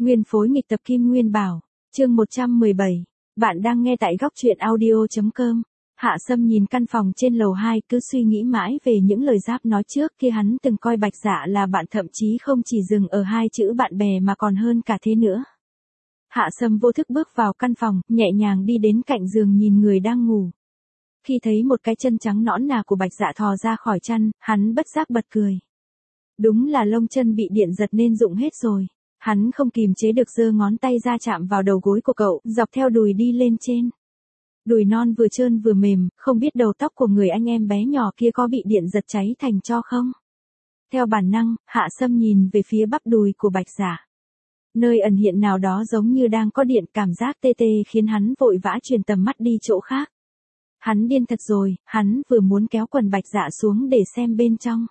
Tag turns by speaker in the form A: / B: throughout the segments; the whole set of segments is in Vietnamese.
A: Nguyên phối nghịch tập Kim Nguyên Bảo, chương 117. Bạn đang nghe tại góc truyện audio.com. Hạ Sâm nhìn căn phòng trên lầu 2 cứ suy nghĩ mãi về những lời Giáp nói trước kia hắn từng coi Bạch Dạ là bạn, thậm chí không chỉ dừng ở hai chữ bạn bè mà còn hơn cả thế nữa. Hạ Sâm vô thức bước vào căn phòng, nhẹ nhàng đi đến cạnh giường nhìn người đang ngủ. Khi thấy một cái chân trắng nõn nà của Bạch Dạ thò ra khỏi chăn, hắn bất giác bật cười. Đúng là lông chân bị điện giật nên rụng hết rồi. Hắn không kìm chế được giơ ngón tay ra chạm vào đầu gối của cậu, dọc theo đùi đi lên trên. Đùi non vừa trơn vừa mềm, không biết đầu tóc của người anh em bé nhỏ kia có bị điện giật cháy thành tro không? Theo bản năng, Hạ Sâm nhìn về phía bắp đùi của Bạch Dạ. Nơi ẩn hiện nào đó giống như đang có điện, cảm giác tê tê khiến hắn vội vã chuyển tầm mắt đi chỗ khác. Hắn điên thật rồi, hắn vừa muốn kéo quần Bạch Dạ xuống để xem bên trong.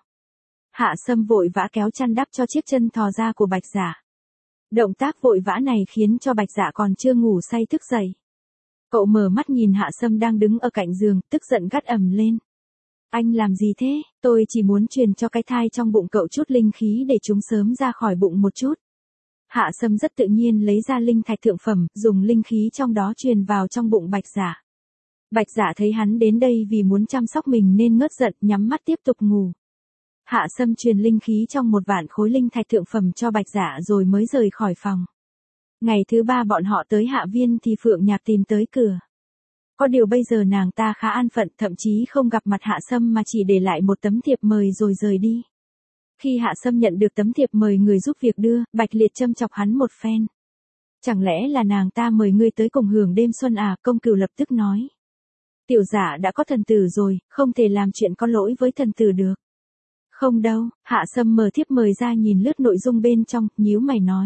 A: Hạ Sâm vội vã kéo chăn đắp cho chiếc chân thò ra của Bạch Dạ. Động tác vội vã này khiến cho Bạch Dạ còn chưa ngủ say thức dậy. Cậu mở mắt nhìn Hạ Sâm đang đứng ở cạnh giường, tức giận gắt ầm lên. Anh làm gì thế? Tôi chỉ muốn truyền cho cái thai trong bụng cậu chút linh khí để chúng sớm ra khỏi bụng một chút. Hạ Sâm rất tự nhiên lấy ra linh thạch thượng phẩm, dùng linh khí trong đó truyền vào trong bụng Bạch Dạ. Bạch Dạ thấy hắn đến đây vì muốn chăm sóc mình nên ngớt giận, nhắm mắt tiếp tục ngủ. Hạ Sâm truyền linh khí trong 1 vạn khối linh thạch thượng phẩm cho Bạch Dạ rồi mới rời khỏi phòng. Ngày thứ 3 bọn họ tới Hạ Viên thì Phượng Nhạc tìm tới cửa. Có điều bây giờ nàng ta khá an phận, thậm chí không gặp mặt Hạ Sâm mà chỉ để lại một tấm thiệp mời rồi rời đi. Khi Hạ Sâm nhận được tấm thiệp mời người giúp việc đưa, Bạch Liệt châm chọc hắn một phen. Chẳng lẽ là nàng ta mời ngươi tới cùng hưởng đêm xuân à? Công cửu lập tức nói. Tiểu Dạ đã có thần tử rồi, không thể làm chuyện có lỗi với thần tử được. Không đâu, Hạ Sâm mở thiếp mời ra nhìn lướt nội dung bên trong, nhíu mày nói.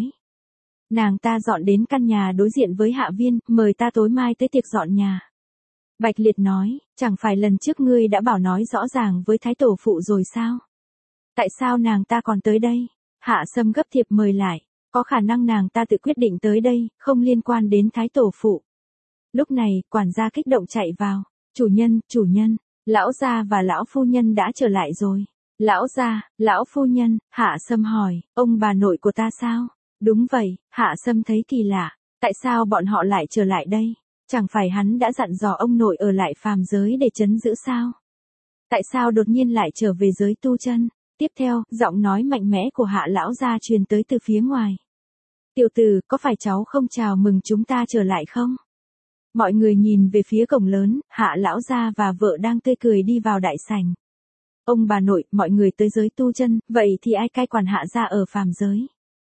A: Nàng ta dọn đến căn nhà đối diện với Hạ Viên, mời ta tối mai tới tiệc dọn nhà. Bạch Liệt nói, chẳng phải lần trước ngươi đã bảo nói rõ ràng với Thái Tổ Phụ rồi sao? Tại sao nàng ta còn tới đây? Hạ Sâm gấp thiệp mời lại, có khả năng nàng ta tự quyết định tới đây, không liên quan đến Thái Tổ Phụ. Lúc này, quản gia kích động chạy vào, chủ nhân, lão gia và lão phu nhân đã trở lại rồi. Lão gia, lão phu nhân, Hạ Sâm hỏi, ông bà nội của ta sao? Đúng vậy, Hạ Sâm thấy kỳ lạ, tại sao bọn họ lại trở lại đây? Chẳng phải hắn đã dặn dò ông nội ở lại phàm giới để trấn giữ sao? Tại sao đột nhiên lại trở về giới tu chân? Tiếp theo, giọng nói mạnh mẽ của Hạ lão gia truyền tới từ phía ngoài. Tiểu tử, có phải cháu không chào mừng chúng ta trở lại không? Mọi người nhìn về phía cổng lớn, Hạ lão gia và vợ đang tươi cười đi vào đại sảnh. Ông bà nội, mọi người tới giới tu chân, vậy thì ai cai quản Hạ gia ở phàm giới?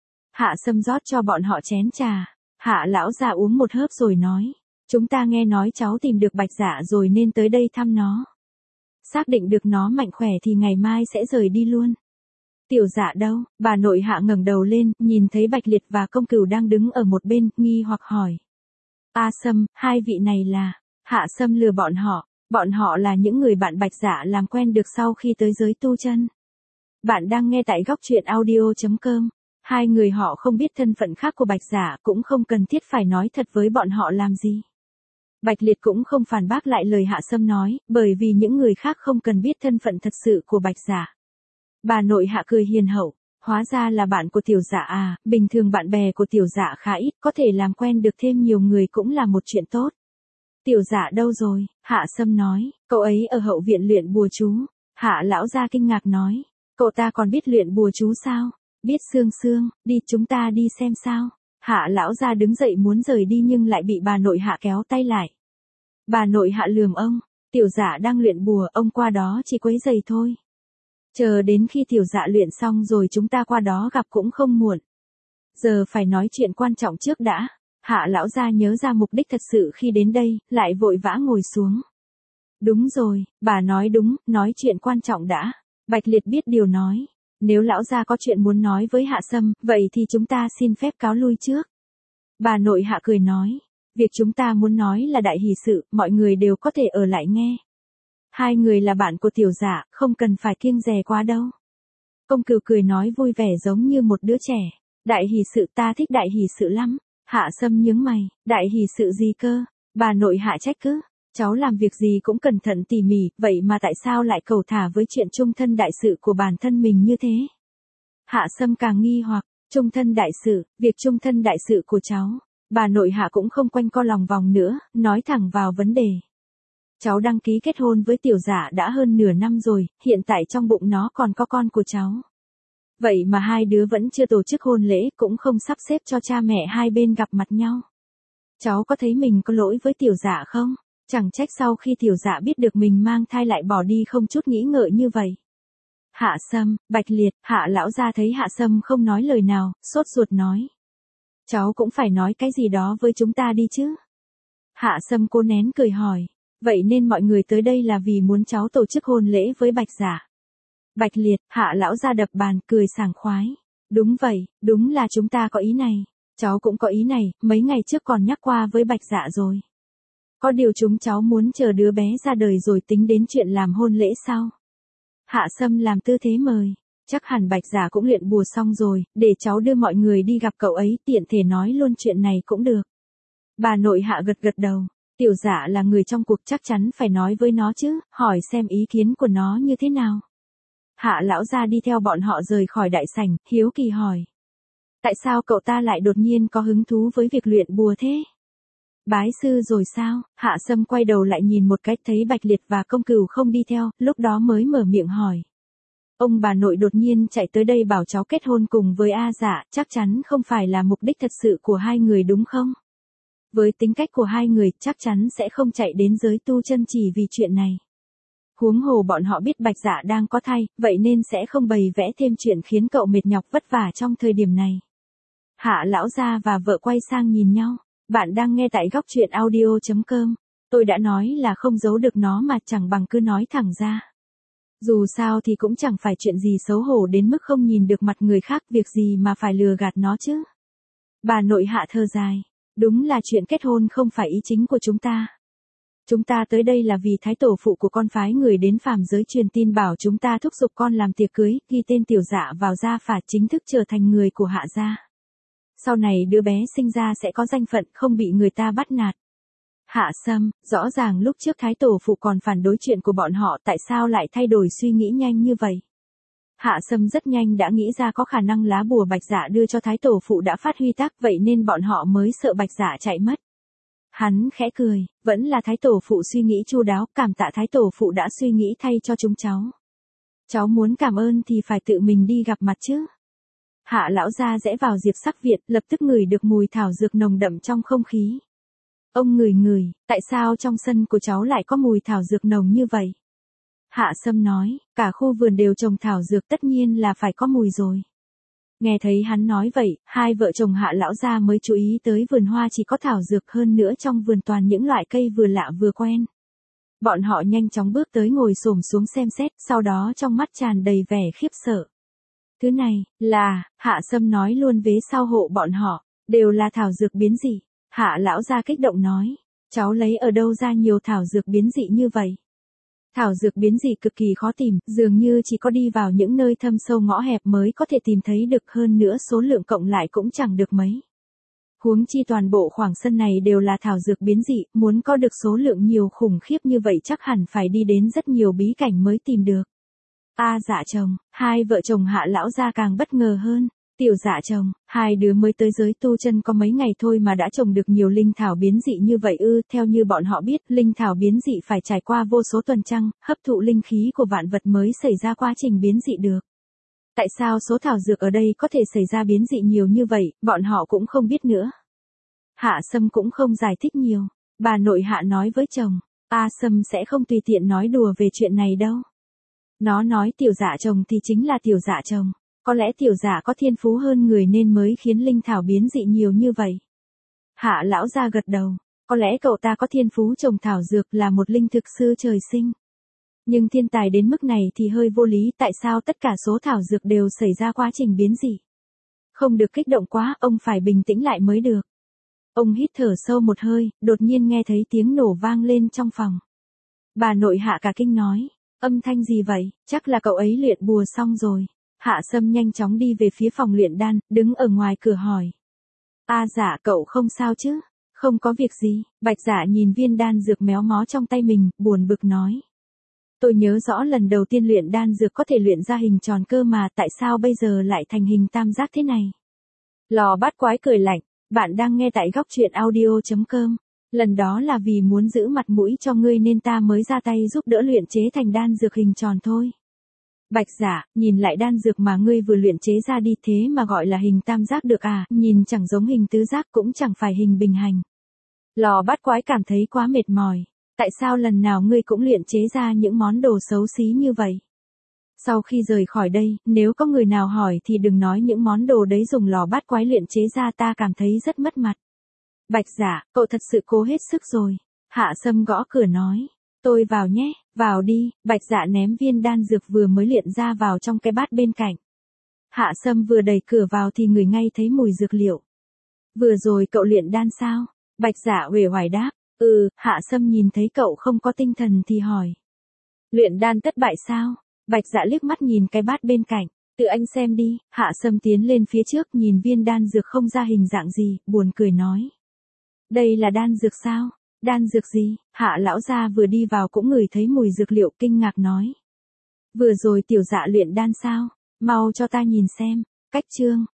A: Hạ Sâm rót cho bọn họ chén trà. Hạ lão gia uống một hớp rồi nói. Chúng ta nghe nói cháu tìm được Bạch Dạ rồi nên tới đây thăm nó. Xác định được nó mạnh khỏe thì ngày mai sẽ rời đi luôn. Tiểu Dạ đâu? Bà nội Hạ ngẩng đầu lên, nhìn thấy Bạch Liệt và công cửu đang đứng ở một bên, nghi hoặc hỏi. A Sâm, hai vị này là... Hạ Sâm lừa bọn họ. Bọn họ là những người bạn Bạch Dạ làm quen được sau khi tới giới tu chân. Bạn đang nghe tại góc truyện audio.com. Hai người họ không biết thân phận khác của Bạch Dạ, cũng không cần thiết phải nói thật với bọn họ làm gì. Bạch Liệt cũng không phản bác lại lời Hạ Sâm nói, bởi vì những người khác không cần biết thân phận thật sự của Bạch Dạ. Bà nội Hạ cười hiền hậu, hóa ra là bạn của Tiểu Dạ à, bình thường bạn bè của Tiểu Dạ khá ít, có thể làm quen được thêm nhiều người cũng là một chuyện tốt. Tiểu Dạ đâu rồi? Hạ Sâm nói, cậu ấy ở hậu viện luyện bùa chú. Hạ lão gia kinh ngạc nói, cậu ta còn biết luyện bùa chú sao? Biết Sương, đi chúng ta đi xem sao. Hạ lão gia đứng dậy muốn rời đi nhưng lại bị bà nội Hạ kéo tay lại. Bà nội Hạ lườm ông, Tiểu Dạ đang luyện bùa, ông qua đó chỉ quấy rầy thôi. Chờ đến khi Tiểu Dạ luyện xong rồi chúng ta qua đó gặp cũng không muộn. Giờ phải nói chuyện quan trọng trước đã. Hạ lão gia nhớ ra mục đích thật sự khi đến đây, lại vội vã ngồi xuống. Đúng rồi, bà nói đúng, nói chuyện quan trọng đã. Bạch Liệt biết điều nói. Nếu lão gia có chuyện muốn nói với Hạ Sâm, vậy thì chúng ta xin phép cáo lui trước. Bà nội Hạ cười nói. Việc chúng ta muốn nói là đại hỷ sự, mọi người đều có thể ở lại nghe. Hai người là bạn của Tiểu Dạ, không cần phải kiêng dè quá đâu. Công cửu cười nói vui vẻ giống như một đứa trẻ. Đại hỷ sự, ta thích đại hỷ sự lắm. Hạ Sâm nhướng mày, đại hỷ sự gì cơ? Bà nội Hạ trách cứ. Cháu làm việc gì cũng cẩn thận tỉ mỉ, vậy mà tại sao lại cầu thả với chuyện chung thân đại sự của bản thân mình như thế? Hạ Sâm càng nghi hoặc, Trung thân đại sự, việc trung thân đại sự của cháu. Bà nội Hạ cũng không quanh co lòng vòng nữa, nói thẳng vào vấn đề. Cháu đăng ký kết hôn với Tiểu Dạ đã hơn nửa năm rồi, hiện tại trong bụng nó còn có con của cháu. Vậy mà hai đứa vẫn chưa tổ chức hôn lễ, cũng không sắp xếp cho cha mẹ hai bên gặp mặt nhau. Cháu có thấy mình có lỗi với Tiểu Dạ không? Chẳng trách sau khi Tiểu Dạ biết được mình mang thai lại bỏ đi không chút nghĩ ngợi như vậy. Hạ Sâm, Bạch Liệt, Hạ lão gia thấy Hạ Sâm không nói lời nào, sốt ruột nói. Cháu cũng phải nói cái gì đó với chúng ta đi chứ. Hạ Sâm cố nén cười hỏi. Vậy nên mọi người tới đây là vì muốn cháu tổ chức hôn lễ với Bạch Dạ. Bạch Liệt, Hạ lão gia đập bàn, cười sảng khoái. Đúng vậy, đúng là chúng ta có ý này. Cháu cũng có ý này, mấy ngày trước còn nhắc qua với Bạch Dạ rồi. Có điều chúng cháu muốn chờ đứa bé ra đời rồi tính đến chuyện làm hôn lễ sau. Hạ Sâm làm tư thế mời. Chắc hẳn Bạch Dạ cũng luyện bùa xong rồi, để cháu đưa mọi người đi gặp cậu ấy, tiện thể nói luôn chuyện này cũng được. Bà nội Hạ gật gật đầu. Tiểu Dạ là người trong cuộc, chắc chắn phải nói với nó chứ, hỏi xem ý kiến của nó như thế nào. Hạ lão gia đi theo bọn họ rời khỏi đại sảnh, hiếu kỳ hỏi. Tại sao cậu ta lại đột nhiên có hứng thú với việc luyện bùa thế? Bái sư rồi sao? Hạ Sâm quay đầu lại nhìn một cách thấy Bạch Liệt và Công Cửu không đi theo, lúc đó mới mở miệng hỏi. Ông bà nội đột nhiên chạy tới đây bảo cháu kết hôn cùng với A Dạ, chắc chắn không phải là mục đích thật sự của hai người đúng không? Với tính cách của hai người, chắc chắn sẽ không chạy đến giới tu chân chỉ vì chuyện này. Huống hồ bọn họ biết Bạch Dạ đang có thai, vậy nên sẽ không bày vẽ thêm chuyện khiến cậu mệt nhọc vất vả trong thời điểm này. Hạ lão gia và vợ quay sang nhìn nhau. Bạn đang nghe tại góc truyện audio.com. Tôi đã nói là không giấu được nó mà chẳng bằng cứ nói thẳng ra. Dù sao thì cũng chẳng phải chuyện gì xấu hổ đến mức không nhìn được mặt người khác, việc gì mà phải lừa gạt nó chứ. Bà nội Hạ thở dài. Đúng là chuyện kết hôn không phải ý chính của chúng ta. Chúng ta tới đây là vì thái tổ phụ của con phái người đến phàm giới truyền tin bảo chúng ta thúc giục con làm tiệc cưới, ghi tên Tiểu Dạ vào gia phả, chính thức trở thành người của Hạ gia. Sau này đứa bé sinh ra sẽ có danh phận, không bị người ta bắt nạt. Hạ Sâm, rõ ràng lúc trước thái tổ phụ còn phản đối chuyện của bọn họ, tại sao lại thay đổi suy nghĩ nhanh như vậy? Hạ Sâm rất nhanh đã nghĩ ra có khả năng lá bùa Bạch Dạ đưa cho thái tổ phụ đã phát huy tác, vậy nên bọn họ mới sợ Bạch Dạ chạy mất. Hắn khẽ cười, vẫn là thái tổ phụ suy nghĩ chu đáo, cảm tạ thái tổ phụ đã suy nghĩ thay cho chúng cháu. Cháu muốn cảm ơn thì phải tự mình đi gặp mặt chứ. Hạ lão gia rẽ vào Diệp Sắc Việt, lập tức ngửi được mùi thảo dược nồng đậm trong không khí. Ông ngửi, tại sao trong sân của cháu lại có mùi thảo dược nồng như vậy? Hạ Sâm nói, cả khu vườn đều trồng thảo dược, tất nhiên là phải có mùi rồi. Nghe thấy hắn nói vậy, hai vợ chồng Hạ lão gia mới chú ý tới vườn hoa chỉ có thảo dược, hơn nữa trong vườn toàn những loại cây vừa lạ vừa quen. Bọn họ nhanh chóng bước tới ngồi xổm xuống xem xét, sau đó trong mắt tràn đầy vẻ khiếp sợ. Thứ này, là, Hạ Sâm nói luôn vế sau hộ bọn họ, đều là thảo dược biến dị. Hạ lão gia kích động nói, cháu lấy ở đâu ra nhiều thảo dược biến dị như vậy? Thảo dược biến dị cực kỳ khó tìm, dường như chỉ có đi vào những nơi thâm sâu ngõ hẹp mới có thể tìm thấy được, hơn nữa số lượng cộng lại cũng chẳng được mấy. Huống chi toàn bộ khoảng sân này đều là thảo dược biến dị, muốn có được số lượng nhiều khủng khiếp như vậy chắc hẳn phải đi đến rất nhiều bí cảnh mới tìm được. Dạ chồng, hai vợ chồng Hạ lão gia càng bất ngờ hơn. Tiểu Dạ chồng, hai đứa mới tới giới tu chân có mấy ngày thôi mà đã trồng được nhiều linh thảo biến dị như vậy ư? Theo như bọn họ biết, linh thảo biến dị phải trải qua vô số tuần trăng, hấp thụ linh khí của vạn vật mới xảy ra quá trình biến dị được. Tại sao số thảo dược ở đây có thể xảy ra biến dị nhiều như vậy, bọn họ cũng không biết nữa. Hạ Sâm cũng không giải thích nhiều. Bà nội Hạ nói với chồng, Sâm sẽ không tùy tiện nói đùa về chuyện này đâu. Nó nói Tiểu Dạ chồng thì chính là Tiểu Dạ chồng. Có lẽ Tiểu Dạ có thiên phú hơn người nên mới khiến linh thảo biến dị nhiều như vậy. Hạ lão gia gật đầu, có lẽ cậu ta có thiên phú trồng thảo dược, là một linh thực sư trời sinh. Nhưng thiên tài đến mức này thì hơi vô lý, tại sao tất cả số thảo dược đều xảy ra quá trình biến dị? Không được kích động quá, ông phải bình tĩnh lại mới được. Ông hít thở sâu một hơi, đột nhiên nghe thấy tiếng nổ vang lên trong phòng. Bà nội Hạ cả kinh nói, âm thanh gì vậy, chắc là cậu ấy luyện bùa xong rồi. Hạ Sâm nhanh chóng đi về phía phòng luyện đan, đứng ở ngoài cửa hỏi. Dạ cậu không sao chứ? Không có việc gì. Bạch Dạ nhìn viên đan dược méo mó trong tay mình, buồn bực nói. Tôi nhớ rõ lần đầu tiên luyện đan dược có thể luyện ra hình tròn cơ mà, tại sao bây giờ lại thành hình tam giác thế này? Lò bát quái cười lạnh, bạn đang nghe tại góc truyện audio.com. Lần đó là vì muốn giữ mặt mũi cho ngươi nên ta mới ra tay giúp đỡ luyện chế thành đan dược hình tròn thôi. Bạch Dạ, nhìn lại đan dược mà ngươi vừa luyện chế ra đi, thế mà gọi là hình tam giác được à, nhìn chẳng giống hình tứ giác cũng chẳng phải hình bình hành. Lò bát quái cảm thấy quá mệt mỏi. Tại sao lần nào ngươi cũng luyện chế ra những món đồ xấu xí như vậy? Sau khi rời khỏi đây, nếu có người nào hỏi thì đừng nói những món đồ đấy dùng lò bát quái luyện chế ra, ta cảm thấy rất mất mặt. Bạch Dạ, cậu thật sự cố hết sức rồi. Hạ Sâm gõ cửa nói. Tôi vào nhé, vào đi. Bạch Dạ ném viên đan dược vừa mới luyện ra vào trong cái bát bên cạnh. Hạ Sâm vừa đẩy cửa vào thì ngửi ngay thấy mùi dược liệu. Vừa rồi cậu luyện đan sao? Bạch Dạ uể oải đáp. Hạ Sâm nhìn thấy cậu không có tinh thần thì hỏi. Luyện đan thất bại sao? Bạch Dạ liếc mắt nhìn cái bát bên cạnh. Tự anh xem đi. Hạ Sâm tiến lên phía trước nhìn viên đan dược không ra hình dạng gì, buồn cười nói. Đây là đan dược sao? Đan dược gì? Hạ lão gia vừa đi vào cũng ngửi thấy mùi dược liệu, kinh ngạc nói. Vừa rồi tiểu Dạ luyện đan sao? Mau cho ta nhìn xem. Cách chương.